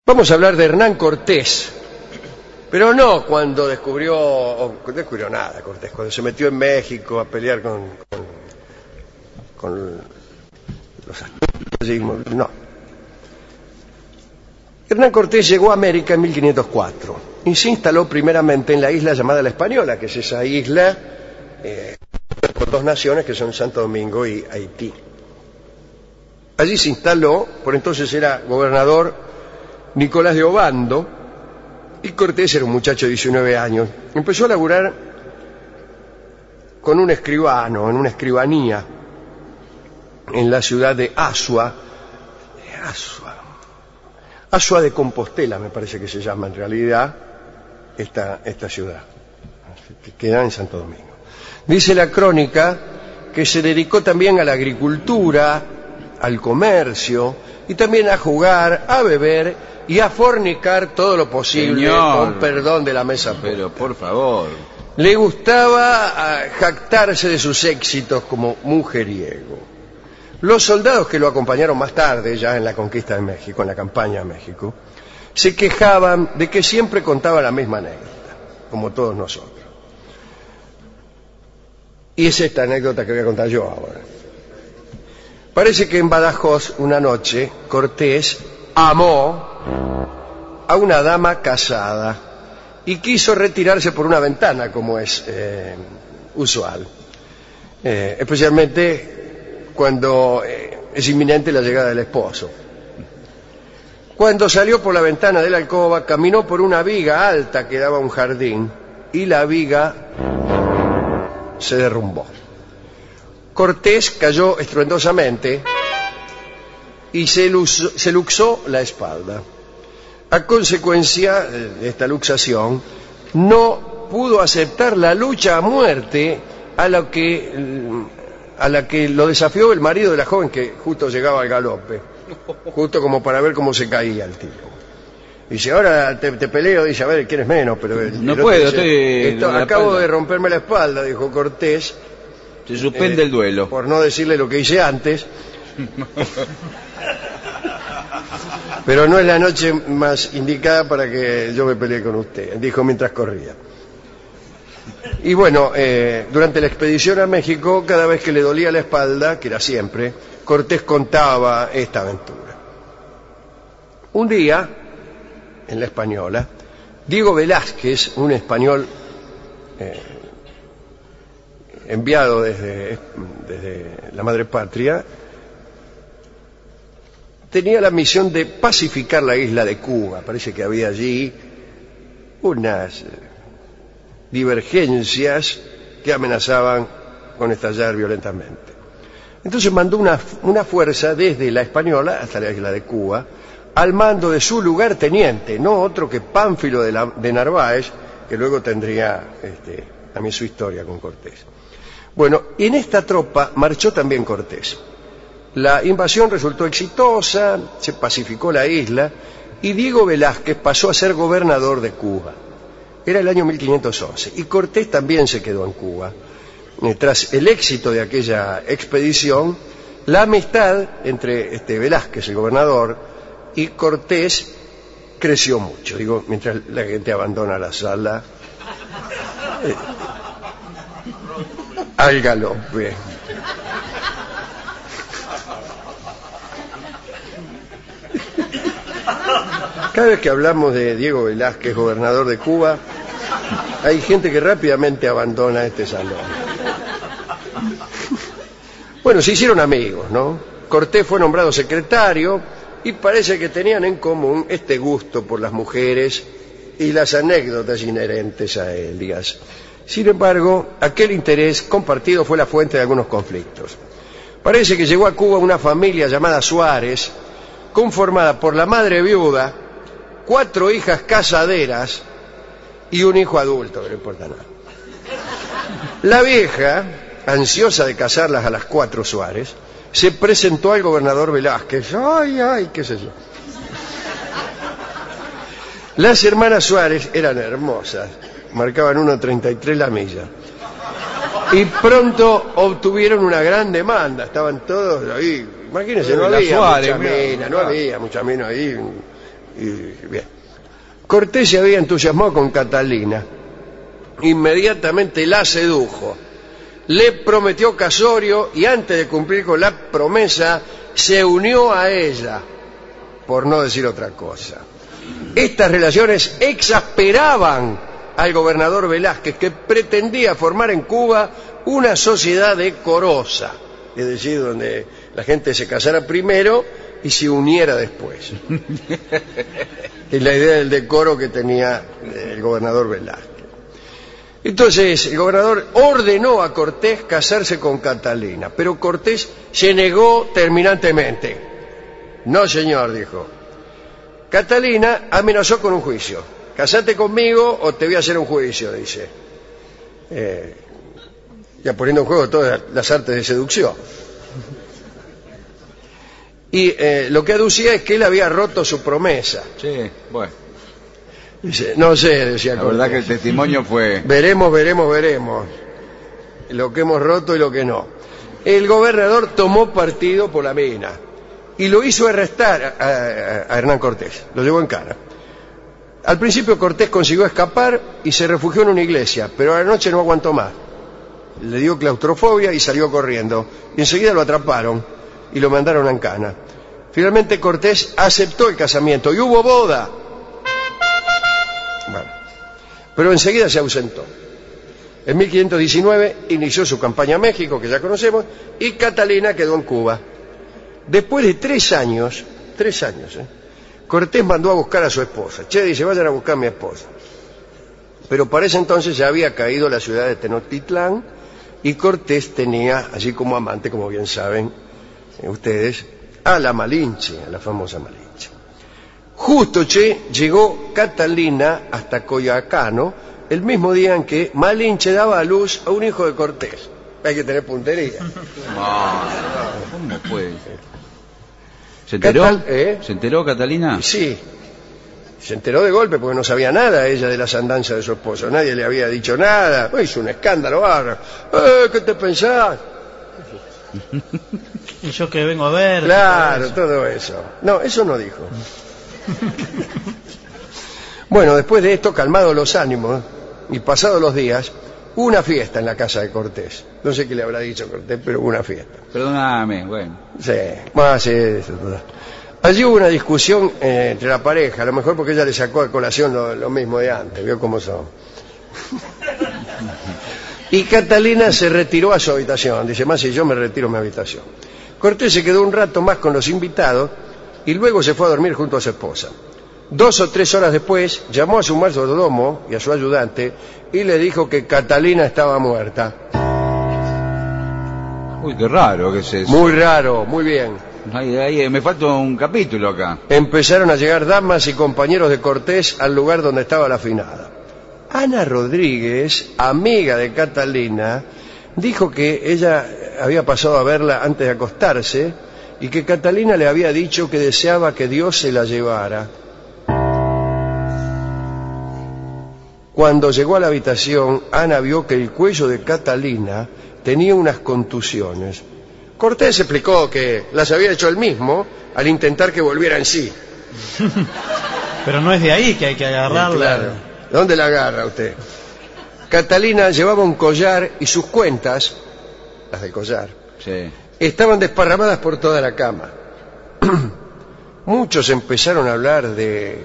Vamos a hablar de Hernán Cortés, pero no cuando descubrió nada Cortés, cuando se metió en México a pelear con los aztecas, no. Hernán Cortés llegó a América en 1504 y se instaló primeramente en la isla llamada La Española, que es esa isla por dos naciones que son Santo Domingo y Haití. Allí se instaló, por entonces era gobernador Nicolás de Obando, y Cortés era un muchacho de 19 años. Empezó a laburar con un escribano, en una escribanía, en la ciudad de Asua de Compostela, me parece que se llama en realidad esta ciudad, que queda en Santo Domingo. Dice la crónica que se dedicó también a la agricultura, al comercio, y también a jugar, a beber y a fornicar todo lo posible, Señor, con perdón de la mesa. Pero por favor. Le gustaba jactarse de sus éxitos como mujeriego. Los soldados que lo acompañaron más tarde, ya en la conquista de México, en la campaña de México, se quejaban de que siempre contaba la misma anécdota, como todos nosotros. Y es esta anécdota que voy a contar yo ahora. Parece que en Badajoz, una noche, Cortés amó a una dama casada y quiso retirarse por una ventana, como es usual, especialmente cuando es inminente la llegada del esposo. Cuando salió por la ventana de la alcoba, caminó por una viga alta que daba a un jardín y la viga se derrumbó. Cortés cayó estruendosamente y se luxó la espalda. A consecuencia de esta luxación, no pudo aceptar la lucha a muerte a la que lo desafió el marido de la joven, que justo llegaba al galope, justo como para ver cómo se caía el tipo. Dice, ahora te peleo, dice, a ver quién es menos, pero no puedo, acabo de romperme la espalda, dijo Cortés. Se suspende el duelo. Por no decirle lo que hice antes. Pero no es la noche más indicada para que yo me pelee con usted, dijo mientras corría. Y bueno, durante la expedición a México, cada vez que le dolía la espalda, que era siempre, Cortés contaba esta aventura. Un día, en La Española, Diego Velázquez, un español enviado desde la madre patria, tenía la misión de pacificar la isla de Cuba. Parece que había allí unas divergencias que amenazaban con estallar violentamente. Entonces mandó una fuerza desde La Española hasta la isla de Cuba, al mando de su lugarteniente, no otro que Pánfilo de Narváez, que luego tendría también su historia con Cortés. Bueno, en esta tropa marchó también Cortés. La invasión resultó exitosa, se pacificó la isla y Diego Velázquez pasó a ser gobernador de Cuba. Era el año 1511 y Cortés también se quedó en Cuba. Tras el éxito de aquella expedición, la amistad entre Velázquez, el gobernador, y Cortés creció mucho. Digo, mientras la gente abandona la sala al galope. Cada vez que hablamos de Diego Velázquez, gobernador de Cuba, hay gente que rápidamente abandona este salón. Bueno, se hicieron amigos, ¿no? Cortés fue nombrado secretario y parece que tenían en común este gusto por las mujeres y las anécdotas inherentes a ellas. Sin embargo, aquel interés compartido fue la fuente de algunos conflictos. Parece que llegó a Cuba una familia llamada Suárez, conformada por la madre viuda, 4 hijas casaderas y un hijo adulto, que no importa nada. La vieja, ansiosa de casarlas a las 4 Suárez, se presentó al gobernador Velázquez. ¡Ay, qué sé yo! Las hermanas Suárez eran hermosas, marcaban 1.33 la milla. Y pronto obtuvieron una gran demanda, estaban todos ahí. Imagínense, no había mucha mina ahí. Bien. Cortés se había entusiasmado con Catalina. Inmediatamente la sedujo. Le prometió casorio y antes de cumplir con la promesa se unió a ella, por no decir otra cosa. Estas relaciones exasperaban al gobernador Velázquez, que pretendía formar en Cuba una sociedad decorosa, es decir, donde la gente se casara primero y se uniera después. Es la idea del decoro que tenía el gobernador Velázquez. Entonces el gobernador ordenó a Cortés casarse con Catalina, pero Cortés se negó terminantemente. No, señor, dijo. Catalina amenazó con un juicio. Casate conmigo o te voy a hacer un juicio, dice. Ya poniendo en juego todas las artes de seducción. Y lo que aducía es que él había roto su promesa. Sí, bueno. Dice, no sé, decía La Cortés. verdad que el testimonio fue... Veremos lo que hemos roto y lo que no. El gobernador tomó partido por la mina y lo hizo arrestar a Hernán Cortés, lo llevó en cana. Al principio Cortés consiguió escapar y se refugió en una iglesia, pero a la noche no aguantó más. Le dio claustrofobia y salió corriendo. Y enseguida lo atraparon y lo mandaron a cana. Finalmente Cortés aceptó el casamiento y hubo boda. Bueno, pero enseguida se ausentó. En 1519 inició su campaña a México, que ya conocemos, y Catalina quedó en Cuba. Después de 3 años, Cortés mandó a buscar a su esposa. Dice, vayan a buscar a mi esposa. Pero para ese entonces ya había caído la ciudad de Tenochtitlán y Cortés tenía, así como amante, como bien saben ustedes, a la Malinche, a la famosa Malinche. Justo, llegó Catalina hasta Coyoacano el mismo día en que Malinche daba a luz a un hijo de Cortés. Hay que tener puntería. ¿Cómo puede ser? ¿Se enteró? ¿Se enteró Catalina? Sí. Se enteró de golpe porque no sabía nada ella de las andanzas de su esposo. Nadie le había dicho nada. Hizo un escándalo bárbaro. ¿Qué te pensás? Y yo que vengo a ver. Claro, todo eso. No, eso no dijo. Bueno, después de esto, calmados los ánimos y pasados los días, hubo una fiesta en la casa de Cortés. No sé qué le habrá dicho Cortés, pero hubo una fiesta. Perdóname, bueno. Sí, más eso. Allí hubo una discusión entre la pareja, a lo mejor porque ella le sacó a colación lo mismo de antes, vio cómo son. Y Catalina se retiró a su habitación. Dice, más si yo me retiro a mi habitación. Cortés se quedó un rato más con los invitados y luego se fue a dormir junto a su esposa. 2 o 3 horas después llamó a su mayordomo y a su ayudante y le dijo que Catalina estaba muerta. Uy, qué raro que es eso. Muy raro, muy bien. Ahí, me falta un capítulo acá. Empezaron a llegar damas y compañeros de Cortés al lugar donde estaba la finada. Ana Rodríguez, amiga de Catalina, dijo que ella había pasado a verla antes de acostarse y que Catalina le había dicho que deseaba que Dios se la llevara. Cuando llegó a la habitación, Ana vio que el cuello de Catalina tenía unas contusiones. Cortés explicó que las había hecho él mismo al intentar que volviera en sí. Pero no es de ahí que hay que agarrarla. Claro. ¿Dónde la agarra usted? Catalina llevaba un collar y sus cuentas, las del collar, Sí. estaban desparramadas por toda la cama. Muchos empezaron a hablar de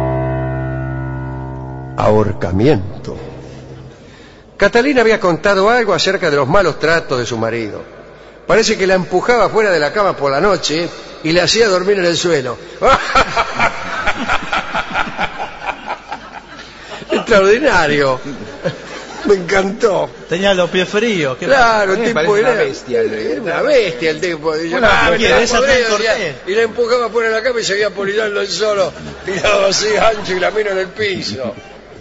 ahorcamiento. Catalina había contado algo acerca de los malos tratos de su marido. Parece que la empujaba fuera de la cama por la noche y le hacía dormir en el suelo. Extraordinario. Me encantó. Tenía los pies fríos. Claro, el tipo parece era una bestia. Era una bestia el tipo. Y la empujaba fuera de la cama y seguía polillando el solo, tirado así ancho y la mina en el piso.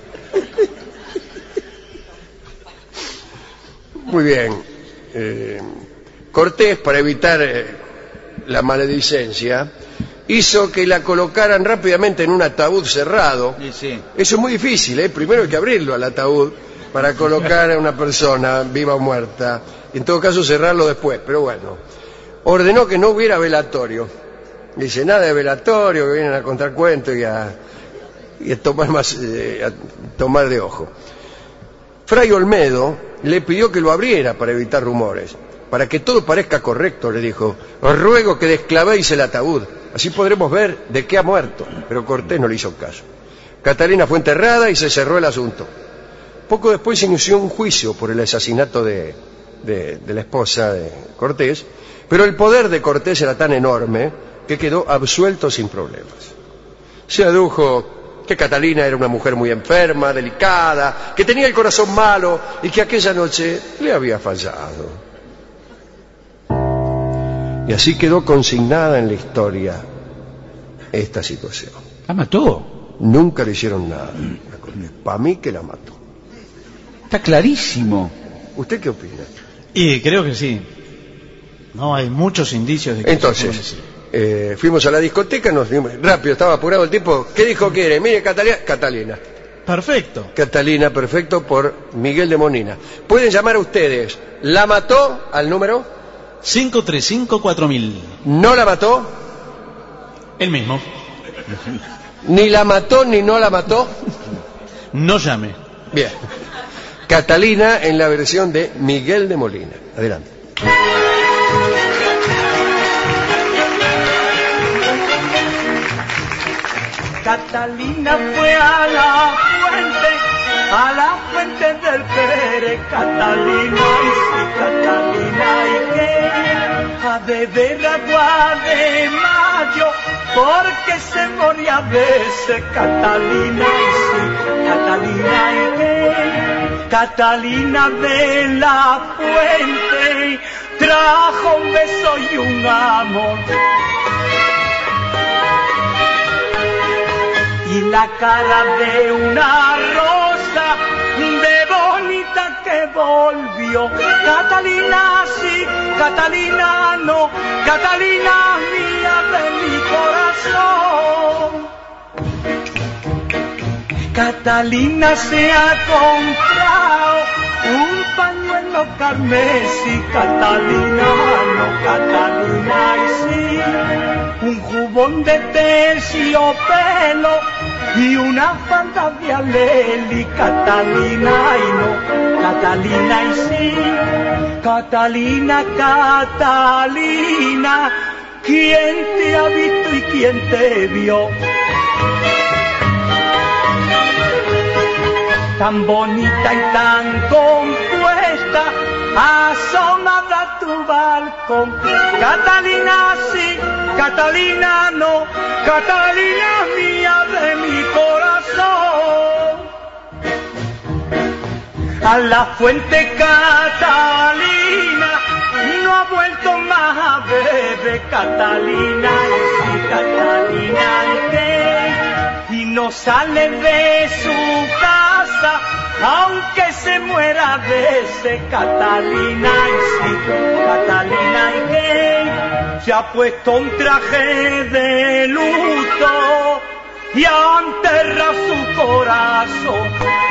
Muy bien. Cortés, para evitar la maledicencia, hizo que la colocaran rápidamente en un ataúd cerrado. Sí. Eso es muy difícil, primero hay que abrirlo al ataúd para colocar a una persona viva o muerta. En todo caso cerrarlo después, pero bueno. Ordenó que no hubiera velatorio Dice, nada de velatorio, que vienen a contar cuentos y a tomar a tomar de ojo. Fray Olmedo le pidió que lo abriera para evitar rumores. Para que todo parezca correcto, le dijo, os ruego que desclavéis el ataúd, así podremos ver de qué ha muerto. Pero Cortés no le hizo caso. Catalina fue enterrada y se cerró el asunto. Poco después se inició un juicio por el asesinato de la esposa de Cortés, pero el poder de Cortés era tan enorme que quedó absuelto sin problemas. Se adujo que Catalina era una mujer muy enferma, delicada, que tenía el corazón malo y que aquella noche le había fallado. Y así quedó consignada en la historia esta situación. ¿La mató? Nunca le hicieron nada. Para mí que la mató. Está clarísimo. ¿Usted qué opina? Y creo que sí. No, hay muchos indicios de que entonces, fuimos a la discoteca, nos fuimos rápido, estaba apurado el tipo. ¿Qué dijo quiere? Mire, Catalina. Perfecto. Catalina, perfecto, por Miguel de Molina. Pueden llamar a ustedes. ¿La mató al número? 535-4000. ¿No la mató? El mismo. ¿Ni la mató ni no la mató? No llame. Bien. Catalina en la versión de Miguel de Molina. Adelante. Catalina fue a la fuente del Pere, Catalina y sí, Catalina y qué, a beber agua de mayo, porque se moría a veces, Catalina y sí, Catalina y qué, Catalina de la fuente, trajo un beso y un amor. Y la cara de una rosa de bonita que volvió. Catalina sí, Catalina no, Catalina mía de mi corazón. Catalina se ha comprado un pañuelo carmesí, Catalina no, Catalina y sí, un jubón de terciopelo y una falda de aleli, Catalina y no, Catalina y sí, Catalina, Catalina, ¿quién te ha visto y quién te vio? Tan bonita y tan compuesta, asomada a tu balcón. Catalina sí, Catalina no, Catalina mía de mi corazón. A la fuente Catalina no ha vuelto más a beber, Catalina y sí, Catalina y qué, y no sale de su casa, aunque se muera a veces, Catalina y sí, Catalina y qué, se ha puesto un traje de luto y ha enterrado su corazón.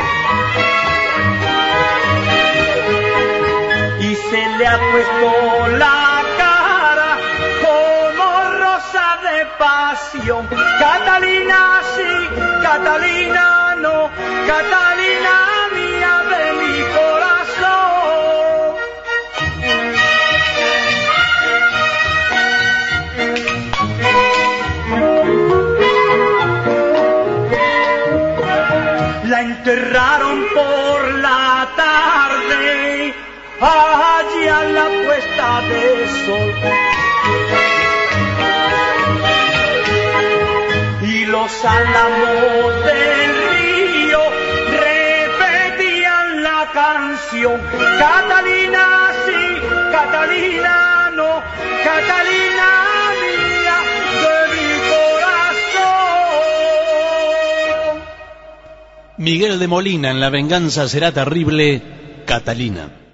Y se le ha puesto la cara como rosa de pasión. Catalina sí, Catalina no, Catalina mía de mi corazón. La enterraron por la tarde, allí a la puesta de sol. Y los álamos del río repetían la canción. Catalina sí, Catalina no, Catalina mía de mi corazón. Miguel de Molina en La venganza será terrible, Catalina.